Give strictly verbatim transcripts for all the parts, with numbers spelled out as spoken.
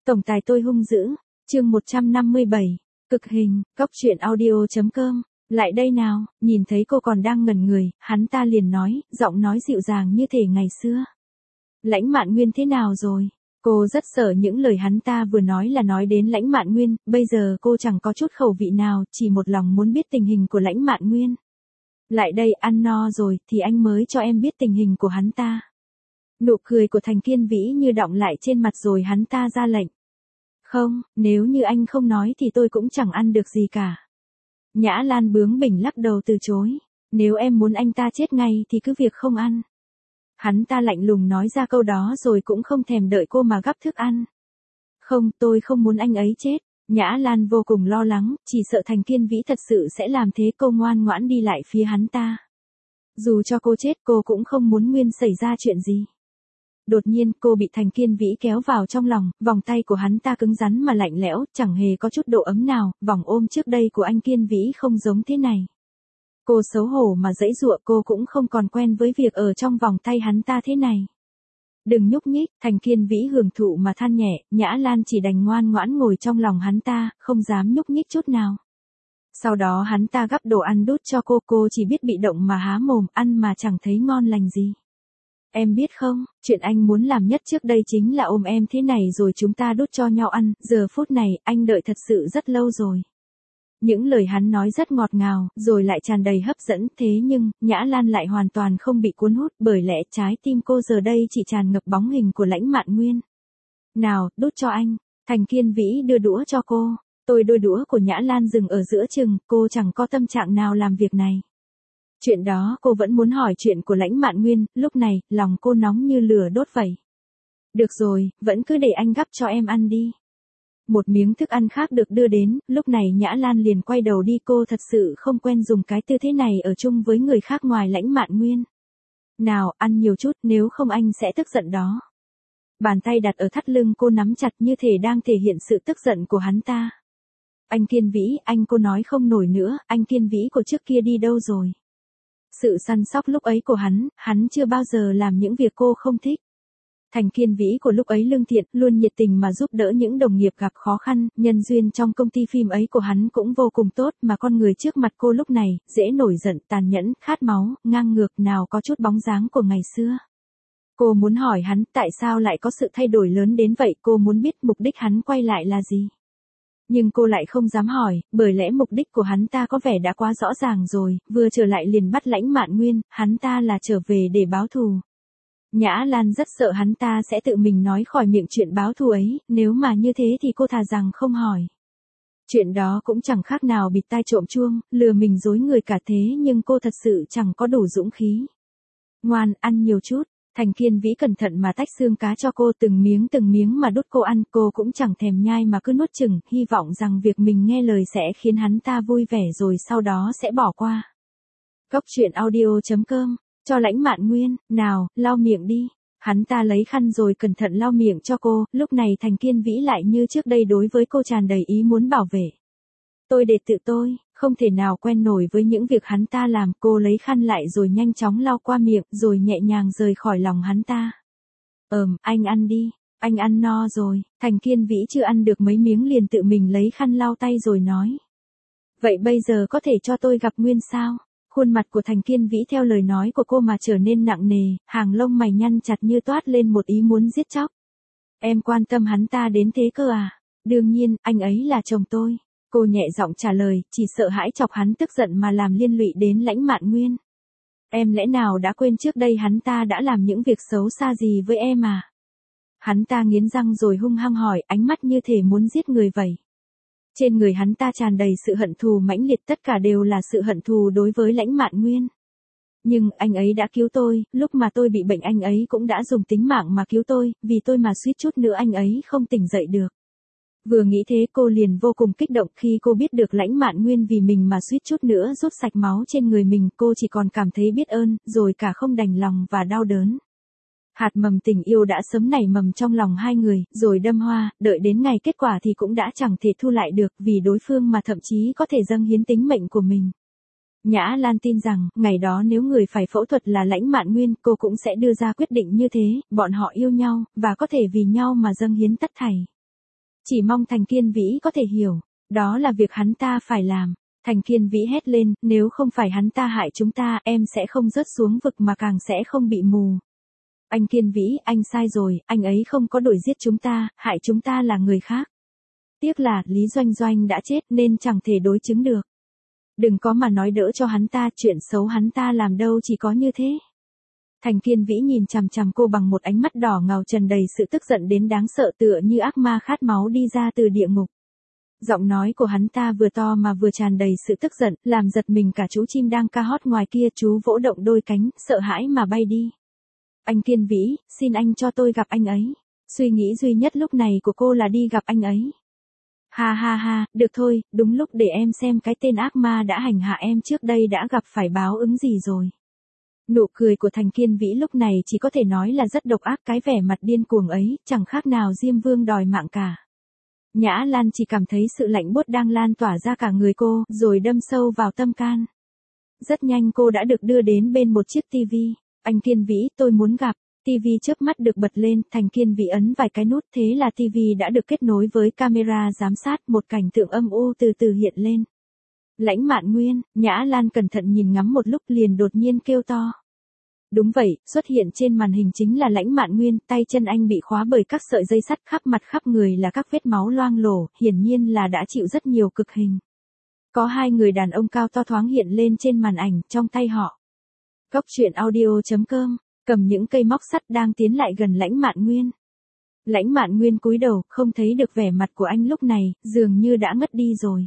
Tổng tài tôi hung dữ, chương một trăm năm mươi bảy, cực hình, cóc truyện audio.com, lại đây nào, nhìn thấy cô còn đang ngẩn người, hắn ta liền nói, giọng nói dịu dàng như thể ngày xưa. Lãnh Mạn Nguyên thế nào rồi? Cô rất sợ những lời hắn ta vừa nói là nói đến Lãnh Mạn Nguyên, bây giờ cô chẳng có chút khẩu vị nào, chỉ một lòng muốn biết tình hình của Lãnh Mạn Nguyên. Lại đây, ăn no rồi, thì anh mới cho em biết tình hình của hắn ta. Nụ cười của Thành Kiên Vĩ như đọng lại trên mặt rồi hắn ta ra lệnh. Không, nếu như anh không nói thì tôi cũng chẳng ăn được gì cả. Nhã Lan bướng bỉnh lắc đầu từ chối. Nếu em muốn anh ta chết ngay thì cứ việc không ăn. Hắn ta lạnh lùng nói ra câu đó rồi cũng không thèm đợi cô mà gắp thức ăn. Không, tôi không muốn anh ấy chết. Nhã Lan vô cùng lo lắng, chỉ sợ Thành Kiên Vĩ thật sự sẽ làm thế, cô ngoan ngoãn đi lại phía hắn ta. Dù cho cô chết cô cũng không muốn Nguyên xảy ra chuyện gì. Đột nhiên cô bị Thành Kiên Vĩ kéo vào trong lòng, vòng tay của hắn ta cứng rắn mà lạnh lẽo, chẳng hề có chút độ ấm nào, vòng ôm trước đây của anh Kiên Vĩ không giống thế này. Cô xấu hổ mà giãy giụa, cô cũng không còn quen với việc ở trong vòng tay hắn ta thế này. Đừng nhúc nhích, Thành Kiên Vĩ hưởng thụ mà than nhẹ, Nhã Lan chỉ đành ngoan ngoãn ngồi trong lòng hắn ta, không dám nhúc nhích chút nào. Sau đó hắn ta gắp đồ ăn đút cho cô, cô chỉ biết bị động mà há mồm, ăn mà chẳng thấy ngon lành gì. Em biết không, chuyện anh muốn làm nhất trước đây chính là ôm em thế này rồi chúng ta đút cho nhau ăn, giờ phút này, anh đợi thật sự rất lâu rồi. Những lời hắn nói rất ngọt ngào, rồi lại tràn đầy hấp dẫn, thế nhưng, Nhã Lan lại hoàn toàn không bị cuốn hút, bởi lẽ trái tim cô giờ đây chỉ tràn ngập bóng hình của Lãnh Mạn Nguyên. Nào, đút cho anh, Thành Kiên Vĩ đưa đũa cho cô, tôi đôi đũa của Nhã Lan dừng ở giữa chừng, cô chẳng có tâm trạng nào làm việc này. Chuyện đó cô vẫn muốn hỏi chuyện của Lãnh Mạn Nguyên, lúc này, lòng cô nóng như lửa đốt vậy. Được rồi, vẫn cứ để anh gắp cho em ăn đi. Một miếng thức ăn khác được đưa đến, lúc này Nhã Lan liền quay đầu đi, cô thật sự không quen dùng cái tư thế này ở chung với người khác ngoài Lãnh Mạn Nguyên. Nào, ăn nhiều chút, nếu không anh sẽ tức giận đó. Bàn tay đặt ở thắt lưng cô nắm chặt như thể đang thể hiện sự tức giận của hắn ta. Anh Kiên Vĩ, anh, cô nói không nổi nữa, anh Kiên Vĩ của trước kia đi đâu rồi? Sự săn sóc lúc ấy của hắn, hắn chưa bao giờ làm những việc cô không thích. Thành Kiên Vĩ của lúc ấy lương thiện, luôn nhiệt tình mà giúp đỡ những đồng nghiệp gặp khó khăn, nhân duyên trong công ty phim ấy của hắn cũng vô cùng tốt, mà con người trước mặt cô lúc này, dễ nổi giận, tàn nhẫn, khát máu, ngang ngược, nào có chút bóng dáng của ngày xưa. Cô muốn hỏi hắn, tại sao lại có sự thay đổi lớn đến vậy, cô muốn biết mục đích hắn quay lại là gì. Nhưng cô lại không dám hỏi, bởi lẽ mục đích của hắn ta có vẻ đã quá rõ ràng rồi, vừa trở lại liền bắt Lãnh Mạn Nguyên, hắn ta là trở về để báo thù. Nhã Lan rất sợ hắn ta sẽ tự mình nói khỏi miệng chuyện báo thù ấy, nếu mà như thế thì cô thà rằng không hỏi. Chuyện đó cũng chẳng khác nào bịt tai trộm chuông, lừa mình dối người cả thế, nhưng cô thật sự chẳng có đủ dũng khí. Ngoan, ăn nhiều chút. Thành Kiên Vĩ cẩn thận mà tách xương cá cho cô, từng miếng từng miếng mà đút cô ăn, cô cũng chẳng thèm nhai mà cứ nuốt chừng, hy vọng rằng việc mình nghe lời sẽ khiến hắn ta vui vẻ rồi sau đó sẽ bỏ qua. Cóc truyện audio.com, cho Lãnh Mạn Nguyên, nào, lau miệng đi. Hắn ta lấy khăn rồi cẩn thận lau miệng cho cô, lúc này Thành Kiên Vĩ lại như trước đây đối với cô tràn đầy ý muốn bảo vệ. Tôi để tự tôi, không thể nào quen nổi với những việc hắn ta làm, cô lấy khăn lại rồi nhanh chóng lau qua miệng, rồi nhẹ nhàng rời khỏi lòng hắn ta. Ờm, anh ăn đi, anh ăn no rồi, Thành Kiên Vĩ chưa ăn được mấy miếng liền tự mình lấy khăn lau tay rồi nói. Vậy bây giờ có thể cho tôi gặp Nguyên sao? Khuôn mặt của Thành Kiên Vĩ theo lời nói của cô mà trở nên nặng nề, hàng lông mày nhăn chặt như toát lên một ý muốn giết chóc. Em quan tâm hắn ta đến thế cơ à? Đương nhiên, anh ấy là chồng tôi. Cô nhẹ giọng trả lời, chỉ sợ hãi chọc hắn tức giận mà làm liên lụy đến Lãnh Mạn Nguyên. Em lẽ nào đã quên trước đây hắn ta đã làm những việc xấu xa gì với em à? Hắn ta nghiến răng rồi hung hăng hỏi, ánh mắt như thể muốn giết người vậy. Trên người hắn ta tràn đầy sự hận thù mãnh liệt, tất cả đều là sự hận thù đối với Lãnh Mạn Nguyên. Nhưng, anh ấy đã cứu tôi, lúc mà tôi bị bệnh anh ấy cũng đã dùng tính mạng mà cứu tôi, vì tôi mà suýt chút nữa anh ấy không tỉnh dậy được. Vừa nghĩ thế cô liền vô cùng kích động, khi cô biết được Lãnh Mạn Nguyên vì mình mà suýt chút nữa rút sạch máu trên người mình, cô chỉ còn cảm thấy biết ơn, rồi cả không đành lòng và đau đớn. Hạt mầm tình yêu đã sớm nảy mầm trong lòng hai người, rồi đâm hoa, đợi đến ngày kết quả thì cũng đã chẳng thể thu lại được, vì đối phương mà thậm chí có thể dâng hiến tính mệnh của mình. Nhã Lan tin rằng, ngày đó nếu người phải phẫu thuật là Lãnh Mạn Nguyên, cô cũng sẽ đưa ra quyết định như thế, bọn họ yêu nhau, và có thể vì nhau mà dâng hiến tất thảy. Chỉ mong Thành Kiên Vĩ có thể hiểu, đó là việc hắn ta phải làm. Thành Kiên Vĩ hét lên, nếu không phải hắn ta hại chúng ta, em sẽ không rớt xuống vực mà càng sẽ không bị mù. Anh Kiên Vĩ, anh sai rồi, anh ấy không có đuổi giết chúng ta, hại chúng ta là người khác. Tiếc là, Lý Doanh Doanh đã chết nên chẳng thể đối chứng được. Đừng có mà nói đỡ cho hắn ta, chuyện xấu hắn ta làm đâu chỉ có như thế. Thành Kiên Vĩ nhìn chằm chằm cô bằng một ánh mắt đỏ ngầu tràn đầy sự tức giận đến đáng sợ tựa như ác ma khát máu đi ra từ địa ngục. Giọng nói của hắn ta vừa to mà vừa tràn đầy sự tức giận, làm giật mình cả chú chim đang ca hót ngoài kia, chú vỗ động đôi cánh, sợ hãi mà bay đi. Anh Kiên Vĩ, xin anh cho tôi gặp anh ấy. Suy nghĩ duy nhất lúc này của cô là đi gặp anh ấy. Ha ha ha, được thôi, đúng lúc để em xem cái tên ác ma đã hành hạ em trước đây đã gặp phải báo ứng gì rồi. Nụ cười của Thành Kiên Vĩ lúc này chỉ có thể nói là rất độc ác, cái vẻ mặt điên cuồng ấy, chẳng khác nào Diêm Vương đòi mạng cả. Nhã Lan chỉ cảm thấy sự lạnh buốt đang lan tỏa ra cả người cô, rồi đâm sâu vào tâm can. Rất nhanh cô đã được đưa đến bên một chiếc tivi. Anh Kiên Vĩ, tôi muốn gặp. Tivi chớp mắt được bật lên, Thành Kiên Vĩ ấn vài cái nút, thế là tivi đã được kết nối với camera giám sát, một cảnh tượng âm u từ từ hiện lên. Lãnh Mạn Nguyên, Nhã Lan cẩn thận nhìn ngắm một lúc liền đột nhiên kêu to. Đúng vậy, xuất hiện trên màn hình chính là Lãnh Mạn Nguyên, tay chân anh bị khóa bởi các sợi dây sắt, khắp mặt khắp người là các vết máu loang lổ, hiển nhiên là đã chịu rất nhiều cực hình. Có hai người đàn ông cao to thoáng hiện lên trên màn ảnh, trong tay họ. Góc truyện audio chấm com, cầm những cây móc sắt đang tiến lại gần Lãnh Mạn Nguyên. Lãnh Mạn Nguyên cúi đầu, không thấy được vẻ mặt của anh lúc này, dường như đã ngất đi rồi.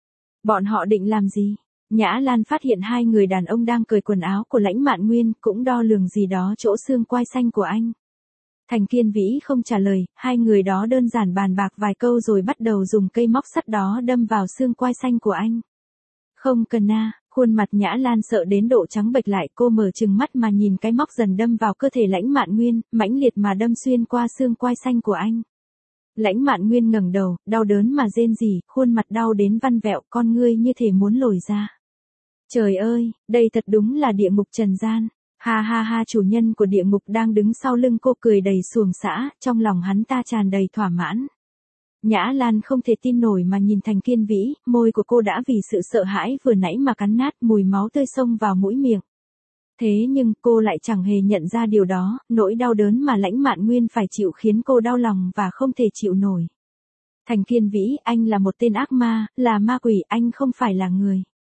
Bọn họ định làm gì? Nhã Lan phát hiện hai người đàn ông đang cởi quần áo của Lãnh Mạn Nguyên, cũng đo lường gì đó chỗ xương quai xanh của anh. Thành Kiên Vĩ không trả lời, hai người đó đơn giản bàn bạc vài câu rồi bắt đầu dùng cây móc sắt đó đâm vào xương quai xanh của anh. Không cần à, khuôn mặt Nhã Lan sợ đến độ trắng bệch lại, cô mở trừng mắt mà nhìn cái móc dần đâm vào cơ thể Lãnh Mạn Nguyên, mãnh liệt mà đâm xuyên qua xương quai xanh của anh. Lãnh Mạn Nguyên ngẩng đầu, đau đớn mà rên rỉ, khuôn mặt đau đến văn vẹo, con ngươi như thể muốn lồi ra. Trời ơi, đây thật đúng là địa ngục trần gian. Ha ha ha, chủ nhân của địa ngục đang đứng sau lưng cô cười đầy xuồng xã, trong lòng hắn ta tràn đầy thỏa mãn. Nhã Lan không thể tin nổi mà nhìn Thành Kiên Vĩ, môi của cô đã vì sự sợ hãi vừa nãy mà cắn nát, mùi máu tươi xông vào mũi miệng. Thế nhưng cô lại chẳng hề nhận ra điều đó, nỗi đau đớn mà Lãnh Mạn Nguyên phải chịu khiến cô đau lòng và không thể chịu nổi. Thành Kiên Vĩ, anh là một tên ác ma, là ma quỷ, anh không phải là người.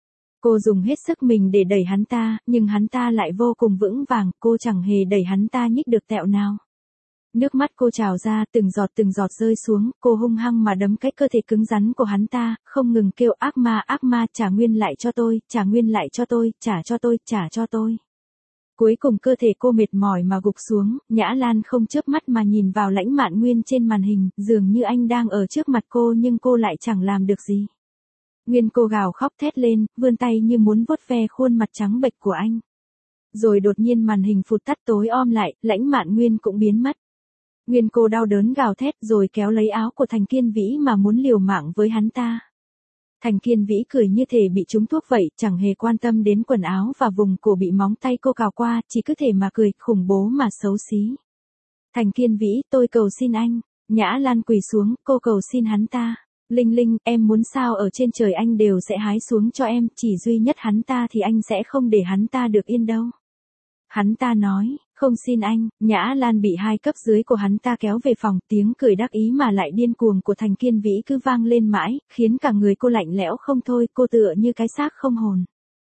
Cô dùng hết sức mình để đẩy hắn ta, nhưng hắn ta lại vô cùng vững vàng, cô chẳng hề đẩy hắn ta nhích được tẹo nào. Nước mắt cô trào ra, từng giọt từng giọt rơi xuống, cô hung hăng mà đấm cái cơ thể cứng rắn của hắn ta, không ngừng kêu ác ma ác ma, trả nguyên lại cho tôi, trả nguyên lại cho tôi, trả cho tôi, trả cho tôi. Cuối cùng cơ thể cô mệt mỏi mà gục xuống, Nhã Lan không chớp mắt mà nhìn vào Lãnh Mạn Nguyên trên màn hình, dường như anh đang ở trước mặt cô nhưng cô lại chẳng làm được gì. Nguyên cô gào khóc thét lên, vươn tay như muốn vuốt ve khuôn mặt trắng bệch của anh. Rồi đột nhiên màn hình phụt tắt tối om lại, Lãnh Mạn Nguyên cũng biến mất. Nguyên cô đau đớn gào thét rồi kéo lấy áo của Thành Kiên Vĩ mà muốn liều mạng với hắn ta. Thành Kiên Vĩ cười như thể bị trúng thuốc vậy, chẳng hề quan tâm đến quần áo và vùng cổ bị móng tay cô cào qua, chỉ cứ thể mà cười, khủng bố mà xấu xí. Thành Kiên Vĩ, tôi cầu xin anh. Nhã Lan quỳ xuống, cô cầu xin hắn ta. Linh Linh, em muốn sao ở trên trời anh đều sẽ hái xuống cho em, chỉ duy nhất hắn ta thì anh sẽ không để hắn ta được yên đâu. Hắn ta nói, không xin anh. Nhã Lan bị hai cấp dưới của hắn ta kéo về phòng, tiếng cười đắc ý mà lại điên cuồng của Thành Kiên Vĩ cứ vang lên mãi, khiến cả người cô lạnh lẽo không thôi, cô tựa như cái xác không hồn.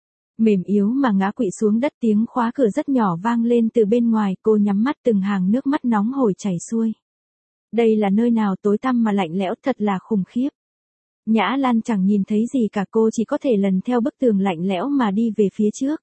Mềm yếu mà ngã quỵ xuống đất, tiếng khóa cửa rất nhỏ vang lên từ bên ngoài, cô nhắm mắt, từng hàng nước mắt nóng hổi chảy xuôi. Đây là nơi nào tối tăm mà lạnh lẽo, thật là khủng khiếp. Nhã Lan chẳng nhìn thấy gì cả, cô chỉ có thể lần theo bức tường lạnh lẽo mà đi về phía trước.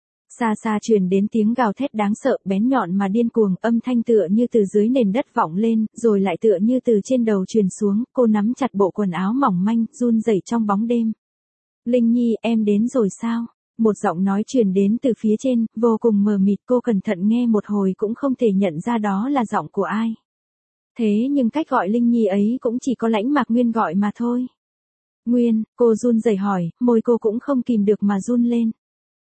Xa xa truyền đến tiếng gào thét đáng sợ, bén nhọn mà điên cuồng, âm thanh tựa như từ dưới nền đất vọng lên, rồi lại tựa như từ trên đầu truyền xuống, cô nắm chặt bộ quần áo mỏng manh, run rẩy trong bóng đêm. Linh Nhi, em đến rồi sao? Một giọng nói truyền đến từ phía trên, vô cùng mờ mịt, cô cẩn thận nghe một hồi cũng không thể nhận ra đó là giọng của ai. Thế nhưng cách gọi Linh Nhi ấy cũng chỉ có Lãnh Mạc Nguyên gọi mà thôi. Nguyên, cô run rẩy hỏi, môi cô cũng không kìm được mà run lên.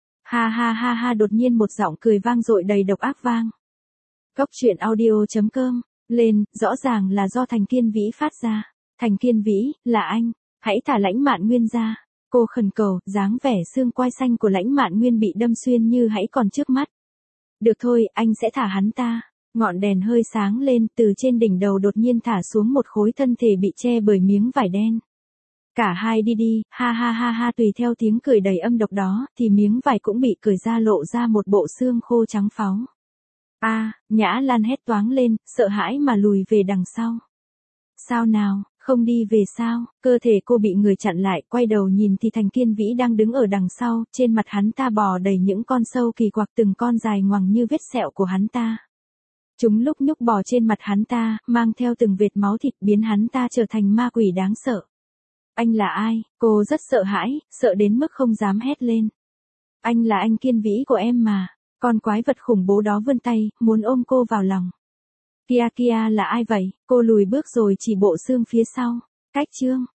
Ha ha ha ha, đột nhiên một giọng cười vang dội đầy độc ác vang. Góc truyện audio chấm com, lên, rõ ràng là do Thành Kiên Vĩ phát ra. Thành Kiên Vĩ, là anh, hãy thả Lãnh Mạn Nguyên ra. Cô khẩn cầu, dáng vẻ xương quai xanh của Lãnh Mạn Nguyên bị đâm xuyên như hãy còn trước mắt. Được thôi, anh sẽ thả hắn ta. Ngọn đèn hơi sáng lên, từ trên đỉnh đầu đột nhiên thả xuống một khối thân thể bị che bởi miếng vải đen. Cả hai đi đi, ha ha ha ha, tùy theo tiếng cười đầy âm độc đó, thì miếng vải cũng bị cởi ra lộ ra một bộ xương khô trắng pháo. A, Nhã Lan hét toáng lên, sợ hãi mà lùi về đằng sau. Sao nào, không đi về sao? Cơ thể cô bị người chặn lại, quay đầu nhìn thì Thành Kiên Vĩ đang đứng ở đằng sau, trên mặt hắn ta bò đầy những con sâu kỳ quặc, từng con dài ngoằng như vết sẹo của hắn ta. Chúng lúc nhúc bò trên mặt hắn ta, mang theo từng vệt máu thịt, biến hắn ta trở thành ma quỷ đáng sợ. Anh là ai? Cô rất sợ hãi, sợ đến mức không dám hét lên. Anh là anh Kiên Vĩ của em mà. Con quái vật khủng bố đó vươn tay, muốn ôm cô vào lòng. Kia kia là ai vậy? Cô lùi bước rồi chỉ bộ xương phía sau. Cách chương.